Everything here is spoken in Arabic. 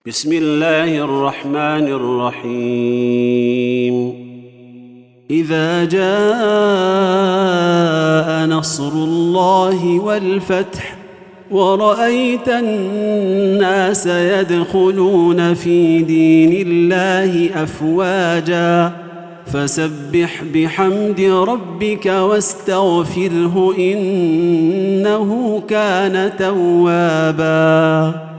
بسم الله الرحمن الرحيم. إذا جاء نصر الله والفتح ورأيت الناس يدخلون في دين الله أفواجا فسبح بحمد ربك واستغفره إنه كان توابا.